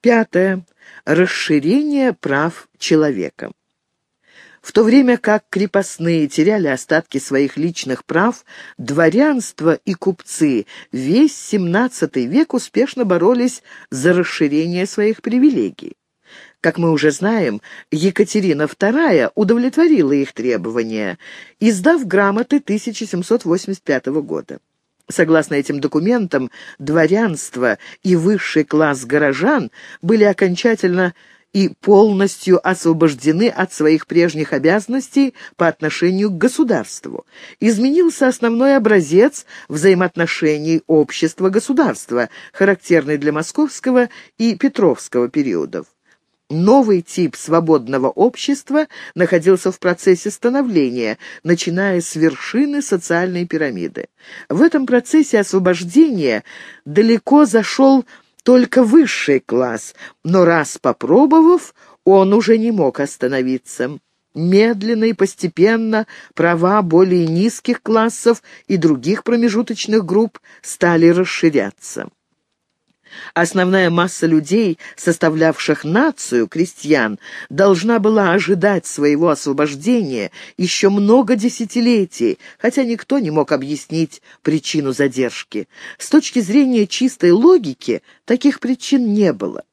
Пятое. Расширение прав человека. В то время как крепостные теряли остатки своих личных прав, дворянство и купцы весь XVII век успешно боролись за расширение своих привилегий. Как мы уже знаем, Екатерина II удовлетворила их требования, издав грамоты 1785 года. Согласно этим документам, дворянство и высший класс горожан были окончательно и полностью освобождены от своих прежних обязанностей по отношению к государству. Изменился основной образец взаимоотношений общества-государства, характерный для московского и петровского периодов. Новый тип свободного общества находился в процессе становления, начиная с вершины социальной пирамиды. В этом процессе освобождения далеко зашел только высший класс, но раз попробовав, он уже не мог остановиться. Медленно и постепенно права более низких классов и других промежуточных групп стали расширяться. Основная масса людей, составлявших нацию, крестьян, должна была ожидать своего освобождения еще много десятилетий, хотя никто не мог объяснить причину задержки. С точки зрения чистой логики таких причин не было.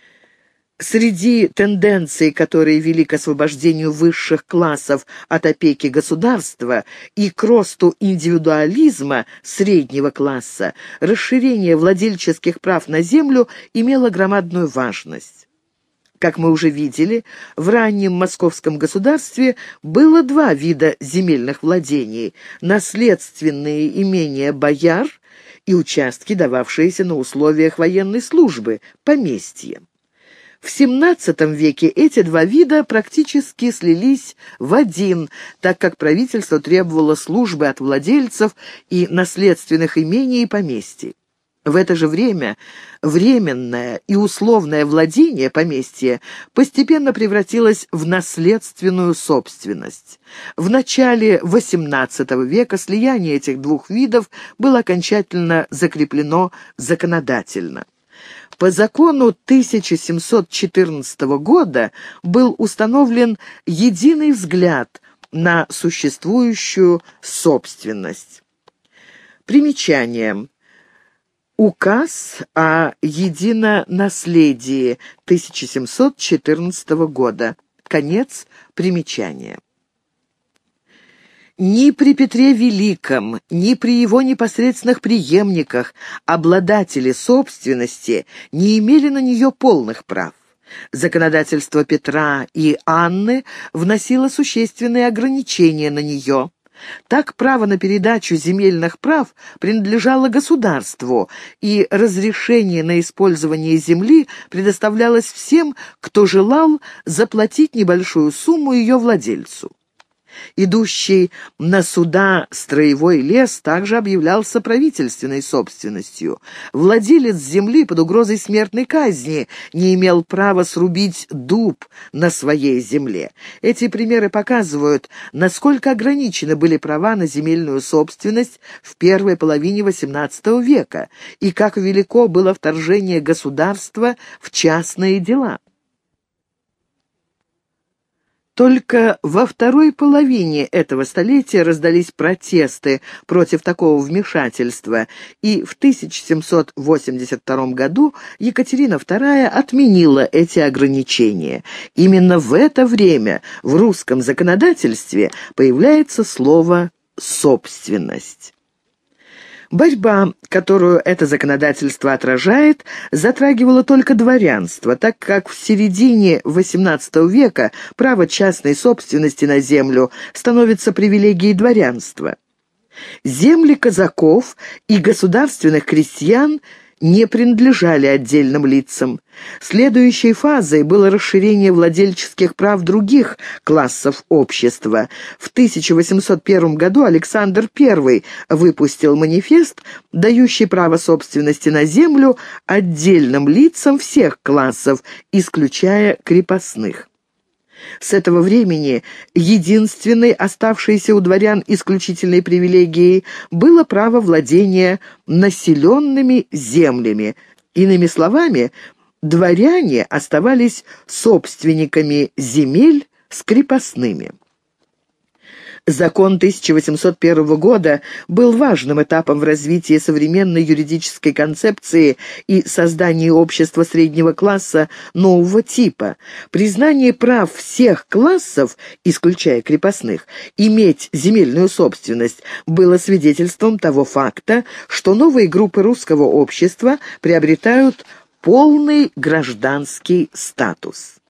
Среди тенденций, которые вели к освобождению высших классов от опеки государства и к росту индивидуализма среднего класса, расширение владельческих прав на землю имело громадную важность. Как мы уже видели, в раннем московском государстве было два вида земельных владений: наследственные имения бояр и участки, дававшиеся на условиях военной службы, поместья. В XVII веке эти два вида практически слились в один, так как правительство требовало службы от владельцев и наследственных имений и поместий. В это же время временное и условное владение поместья постепенно превратилось в наследственную собственность. В начале XVIII века слияние этих двух видов было окончательно закреплено законодательно. По закону 1714 года был установлен единый взгляд на существующую собственность. Примечание. Указ о единонаследии 1714 года. Конец примечания. Ни при Петре Великом, ни при его непосредственных преемниках обладатели собственности не имели на нее полных прав. Законодательство Петра и Анны вносило существенные ограничения на нее. Так право на передачу земельных прав принадлежало государству, и разрешение на использование земли предоставлялось всем, кто желал заплатить небольшую сумму ее владельцу. Идущий на суда строевой лес также объявлялся правительственной собственностью. Владелец земли под угрозой смертной казни не имел права срубить дуб на своей земле. Эти примеры показывают, насколько ограничены были права на земельную собственность в первой половине XVIII века и как велико было вторжение государства в частные дела. Только во второй половине этого столетия раздались протесты против такого вмешательства, и в 1782 году Екатерина II отменила эти ограничения. Именно в это время в русском законодательстве появляется слово «собственность». Борьба, которую это законодательство отражает, затрагивала только дворянство, так как в середине XVIII века право частной собственности на землю становится привилегией дворянства. Земли казаков и государственных крестьян не принадлежали отдельным лицам. Следующей фазой было расширение владельческих прав других классов общества. В 1801 году Александр I выпустил манифест, дающий право собственности на землю отдельным лицам всех классов, исключая крепостных. С этого времени единственной оставшейся у дворян исключительной привилегией было право владения населенными землями. Иными словами, дворяне оставались собственниками земель с крепостными. Закон 1801 года был важным этапом в развитии современной юридической концепции и создании общества среднего класса нового типа. Признание прав всех классов, исключая крепостных, иметь земельную собственность было свидетельством того факта, что новые группы русского общества приобретают полный гражданский статус.